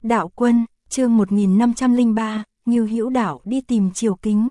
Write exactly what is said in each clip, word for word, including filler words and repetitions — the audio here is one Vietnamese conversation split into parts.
Đạo Quân, chương một nghìn năm trăm lẻ ba, Ngưu Hữu Đạo đi tìm Triều Kính.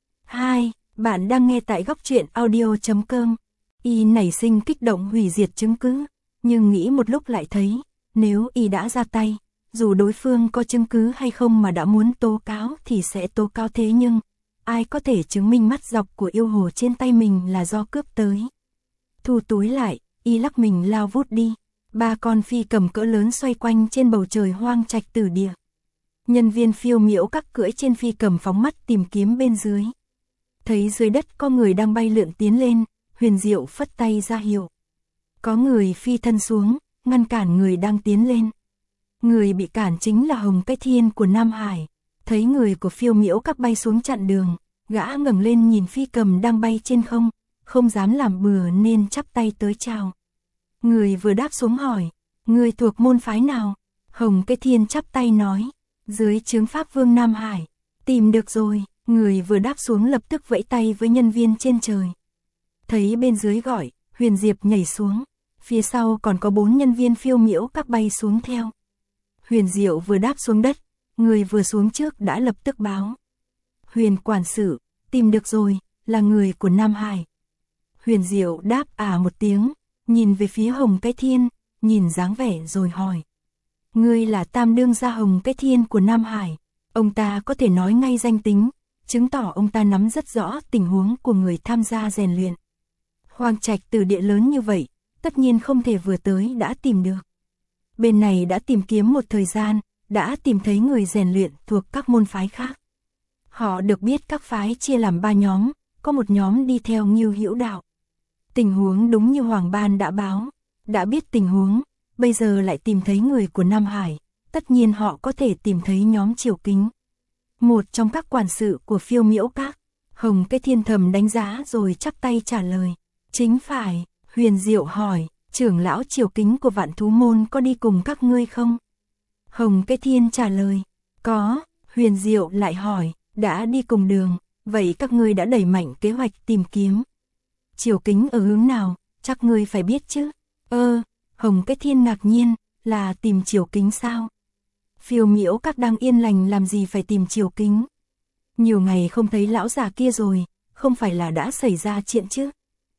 hai. Bạn đang nghe tại góc truyện audio chấm com. Y nảy sinh kích động hủy diệt chứng cứ, nhưng nghĩ một lúc lại thấy, nếu Y đã ra tay, dù đối phương có chứng cứ hay không mà đã muốn tố cáo thì sẽ tố cáo, thế nhưng ai có thể chứng minh mắt dọc của yêu hồ trên tay mình là do cướp tới. Thu túi lại, Y lắc mình lao vút đi. Ba con phi cầm cỡ lớn xoay quanh trên bầu trời hoang trạch tử địa. Nhân viên phiêu miễu các cưỡi trên phi cầm phóng mắt tìm kiếm bên dưới. Thấy dưới đất có người đang bay lượn tiến lên, Huyền Diệu phất tay ra hiệu. Có người phi thân xuống, ngăn cản người đang tiến lên. Người bị cản chính là Hồng Cái Thiên của Nam Hải. Thấy người của phiêu miễu các bay xuống chặn đường, gã ngẩng lên nhìn phi cầm đang bay trên không, không dám làm bừa nên chắp tay tới chào. Người vừa đáp xuống hỏi, người thuộc môn phái nào? Hồng Cái Thiên chắp tay nói, dưới trướng Pháp Vương Nam Hải. Tìm được rồi, người vừa đáp xuống lập tức vẫy tay với nhân viên trên trời. Thấy bên dưới gọi, Huyền Diệp nhảy xuống, phía sau còn có bốn nhân viên phiêu miễu các bay xuống theo. Huyền Diệu vừa đáp xuống đất, người vừa xuống trước đã lập tức báo. Huyền quản sự, tìm được rồi, là người của Nam Hải. Huyền Diệu đáp à một tiếng, nhìn về phía Hồng Cái Thiên, nhìn dáng vẻ rồi hỏi. Ngươi là tam đương gia Hồng Cái Thiên của Nam Hải. Ông ta có thể nói ngay danh tính, chứng tỏ ông ta nắm rất rõ tình huống của người tham gia rèn luyện. Hoang trạch tử địa lớn như vậy, tất nhiên không thể vừa tới đã tìm được. Bên này đã tìm kiếm một thời gian, đã tìm thấy người rèn luyện thuộc các môn phái khác. Họ được biết các phái chia làm ba nhóm, có một nhóm đi theo Ngưu Hữu Đạo. Tình huống đúng như Hoàng Ban đã báo, đã biết tình huống, bây giờ lại tìm thấy người của Nam Hải, tất nhiên họ có thể tìm thấy nhóm Triều Kính. Một trong các quản sự của phiêu miễu các, Hồng Cái Thiên thầm đánh giá rồi chắp tay trả lời. Chính phải. Huyền Diệu hỏi, trưởng lão Triều Kính của Vạn Thú Môn có đi cùng các ngươi không? Hồng Cái Thiên trả lời, có. Huyền Diệu lại hỏi, đã đi cùng đường, vậy các ngươi đã đẩy mạnh kế hoạch tìm kiếm. Triều Kính ở hướng nào, chắc ngươi phải biết chứ. Ơ, Hồng Cái Thiên ngạc nhiên, là tìm Triều Kính sao? Phiêu miễu các đang yên lành làm gì phải tìm Triều Kính? Nhiều ngày không thấy lão già kia rồi, không phải là đã xảy ra chuyện chứ?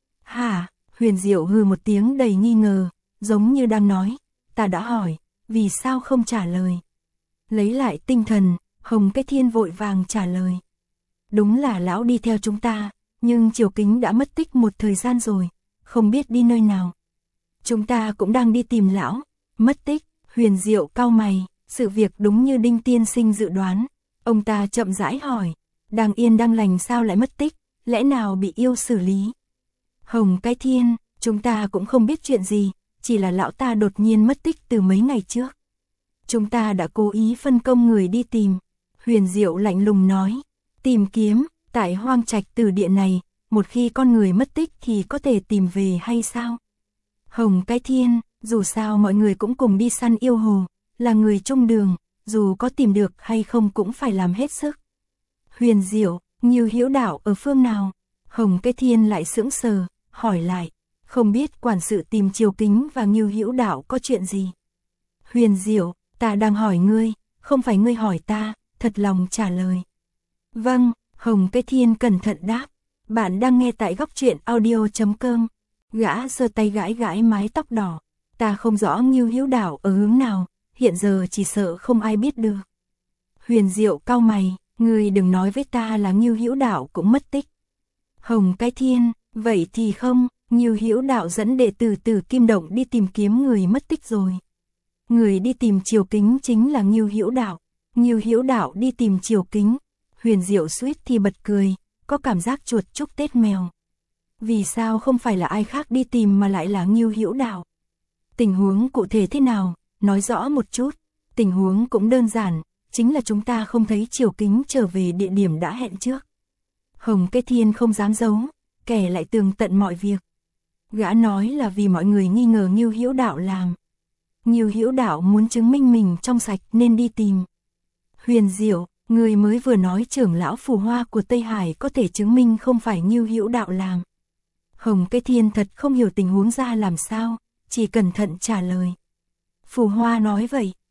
Hả? Huyền Diệu hừ một tiếng đầy nghi ngờ, giống như đang nói, ta đã hỏi, vì sao không trả lời? Lấy lại tinh thần, Hồng Cái Thiên vội vàng trả lời. Đúng là lão đi theo chúng ta, nhưng Triều Kính đã mất tích một thời gian rồi, không biết đi nơi nào. Chúng ta cũng đang đi tìm lão. Mất tích. Huyền Diệu cau mày, sự việc đúng như Đinh Tiên Sinh dự đoán. Ông ta chậm rãi hỏi, đang yên đang lành sao lại mất tích, lẽ nào bị yêu xử lý? Hồng Cái Thiên, chúng ta cũng không biết chuyện gì, chỉ là lão ta đột nhiên mất tích từ mấy ngày trước. Chúng ta đã cố ý phân công người đi tìm. Huyền Diệu lạnh lùng nói, tìm kiếm, tại hoang trạch tử địa này, một khi con người mất tích thì có thể tìm về hay sao? Hồng Cái Thiên, dù sao mọi người cũng cùng đi săn yêu hồ, là người chung đường, dù có tìm được hay không cũng phải làm hết sức. Huyền Diệu, Ngưu Hữu Đạo ở phương nào? Hồng Cái Thiên lại sững sờ, hỏi lại, không biết quản sự tìm Triều Kính và Ngưu Hữu Đạo có chuyện gì? Huyền Diệu, ta đang hỏi ngươi, không phải ngươi hỏi ta, thật lòng trả lời. Vâng, Hồng Cái Thiên cẩn thận đáp, bạn đang nghe tại góc truyện audio chấm com. Gã giơ tay gãi gãi mái tóc đỏ, ta không rõ Ngưu Hữu Đạo ở hướng nào, hiện giờ chỉ sợ không ai biết được. Huyền Diệu cau mày, ngươi đừng nói với ta là Ngưu Hữu Đạo cũng mất tích. Hồng Cái Thiên, vậy thì không, Ngưu Hữu Đạo dẫn đệ tử Tử Kim Động đi tìm kiếm người mất tích rồi. Người đi tìm Triều Kính chính là Ngưu Hữu Đạo. Ngưu Hữu Đạo đi tìm Triều Kính. Huyền Diệu suýt thì bật cười, có cảm giác chuột chúc Tết mèo. Vì sao không phải là ai khác đi tìm mà lại là Ngưu Hữu Đạo? Tình huống cụ thể thế nào, nói rõ một chút. Tình huống cũng đơn giản, chính là chúng ta không thấy Triều Kính trở về địa điểm đã hẹn trước. Hồng Cái Thiên không dám giấu, kể lại tường tận mọi việc. Gã nói là vì mọi người nghi ngờ Ngưu Hữu Đạo làm. Ngưu Hữu Đạo muốn chứng minh mình trong sạch nên đi tìm. Huyền Diệu, người mới vừa nói trưởng lão phù hoa của Tây Hải có thể chứng minh không phải Ngưu Hữu Đạo làm. Hồng Cái Thiên thật không hiểu tình huống ra làm sao, chỉ cẩn thận trả lời. Phù hoa nói vậy,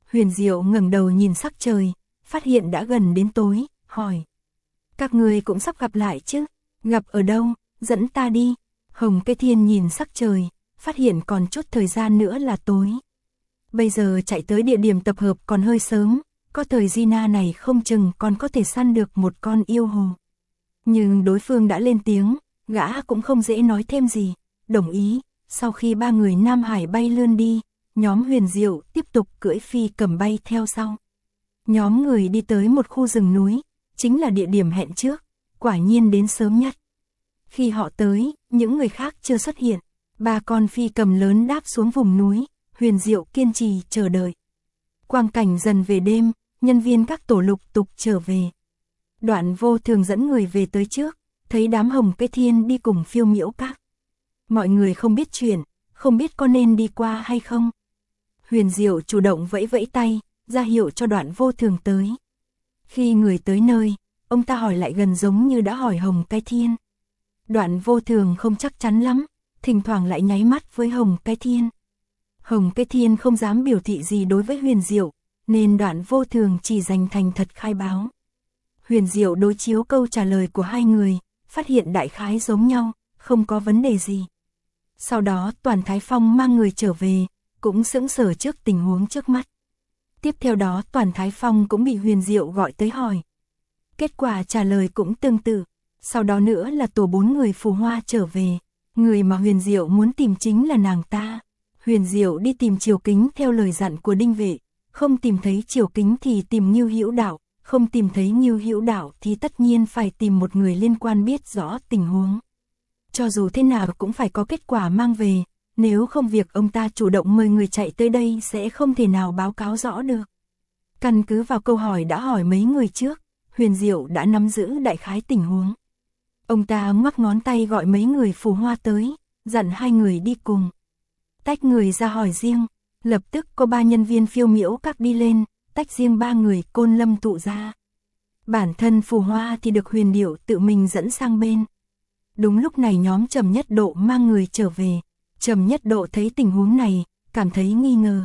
Huyền Diệu ngẩng đầu nhìn sắc trời, phát hiện đã gần đến tối, hỏi. Các người cũng sắp gặp lại chứ? Gặp ở đâu? Dẫn ta đi. Hồng Cây Thiên nhìn sắc trời, phát hiện còn chút thời gian nữa là tối. Bây giờ chạy tới địa điểm tập hợp còn hơi sớm, có thời Gina này không chừng còn có thể săn được một con yêu hồ. Nhưng đối phương đã lên tiếng, gã cũng không dễ nói thêm gì, đồng ý. Sau khi ba người Nam Hải bay lươn đi, nhóm Huyền Diệu tiếp tục cưỡi phi cầm bay theo sau. Nhóm người đi tới một khu rừng núi, chính là địa điểm hẹn trước, quả nhiên đến sớm nhất. Khi họ tới, những người khác chưa xuất hiện, ba con phi cầm lớn đáp xuống vùng núi, Huyền Diệu kiên trì chờ đợi. Quang cảnh dần về đêm, nhân viên các tổ lục tục trở về. Đoạn Vô Thường dẫn người về tới trước, thấy đám Hồng Cây Thiên đi cùng Phiêu Miễu Các. Mọi người không biết chuyện, không biết có nên đi qua hay không. Huyền Diệu chủ động vẫy vẫy tay, ra hiệu cho Đoạn Vô Thường tới. Khi người tới nơi, ông ta hỏi lại gần giống như đã hỏi Hồng Cây Thiên. Đoạn Vô Thường không chắc chắn lắm, thỉnh thoảng lại nháy mắt với Hồng Cây Thiên. Hồng Cây Thiên không dám biểu thị gì đối với Huyền Diệu, nên Đoạn Vô Thường chỉ dành thành thật khai báo. Huyền Diệu đối chiếu câu trả lời của hai người, phát hiện đại khái giống nhau, không có vấn đề gì. Sau đó Toàn Thái Phong mang người trở về, cũng sững sờ trước tình huống trước mắt. Tiếp theo đó Toàn Thái Phong cũng bị Huyền Diệu gọi tới hỏi. Kết quả trả lời cũng tương tự. Sau đó nữa là tổ bốn người phù hoa trở về. Người mà Huyền Diệu muốn tìm chính là nàng ta. Huyền Diệu đi tìm Triều Kính theo lời dặn của Đinh Vệ. Không tìm thấy Triều Kính thì tìm Ngưu Hữu Đạo. Không tìm thấy Ngưu Hữu Đạo thì tất nhiên phải tìm một người liên quan biết rõ tình huống. Cho dù thế nào cũng phải có kết quả mang về. Nếu không việc ông ta chủ động mời người chạy tới đây sẽ không thể nào báo cáo rõ được. Căn cứ vào câu hỏi đã hỏi mấy người trước, Huyền Diệu đã nắm giữ đại khái tình huống. Ông ta ngoắc ngón tay gọi mấy người phù hoa tới, dặn hai người đi cùng. Tách người ra hỏi riêng, lập tức có ba nhân viên Phiêu Miễu Các đi lên, tách riêng ba người Côn Lâm tụ ra. Bản thân phù hoa thì được Huyền Điệu tự mình dẫn sang bên. Đúng lúc này nhóm Trầm Nhất Độ mang người trở về. Trầm Nhất Độ thấy tình huống này, cảm thấy nghi ngờ.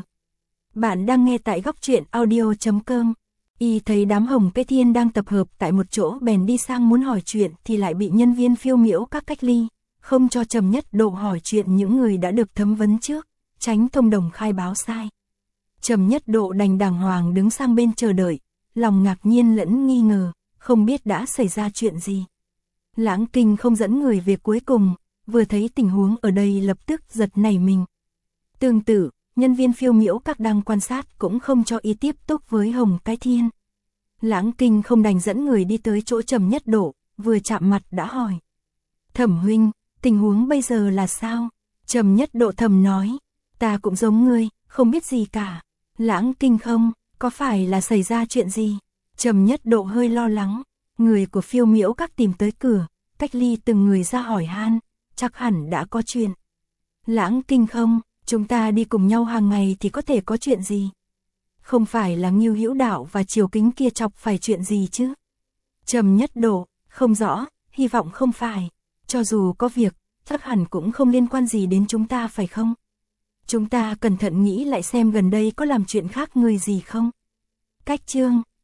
Bạn đang nghe tại góc truyện audio chấm com. Y thấy đám Hồng Cây Thiên đang tập hợp tại một chỗ bèn đi sang muốn hỏi chuyện thì lại bị nhân viên Phiêu Miễu Các cách ly, không cho Trầm Nhất Độ hỏi chuyện những người đã được thẩm vấn trước, tránh thông đồng khai báo sai. Trầm Nhất Độ đành đàng hoàng đứng sang bên chờ đợi, lòng ngạc nhiên lẫn nghi ngờ, không biết đã xảy ra chuyện gì. Lãng Kinh không dẫn người về cuối cùng, vừa thấy tình huống ở đây lập tức giật nảy mình. Tương tự, nhân viên Phiêu Miễu Các đang quan sát cũng không cho y tiếp tục với Hồng Cái Thiên. Lãng Kinh không đành dẫn người đi tới chỗ Trầm Nhất Độ, vừa chạm mặt đã hỏi. Thẩm huynh, tình huống bây giờ là sao? Trầm Nhất Độ thầm nói, ta cũng giống ngươi, không biết gì cả. Lãng Kinh không, có phải là xảy ra chuyện gì? Trầm Nhất Độ hơi lo lắng, người của Phiêu Miễu Các tìm tới cửa, cách ly từng người ra hỏi han, chắc hẳn đã có chuyện. Lãng Kinh không, chúng ta đi cùng nhau hàng ngày thì có thể có chuyện gì? Không phải là Ngưu Hữu Đạo và Triều Kính kia chọc phải chuyện gì chứ? Trầm Nhất Độ, không rõ, hy vọng không phải. Cho dù có việc, chắc hẳn cũng không liên quan gì đến chúng ta phải không? Chúng ta cẩn thận nghĩ lại xem gần đây có làm chuyện khác người gì không? Cách chương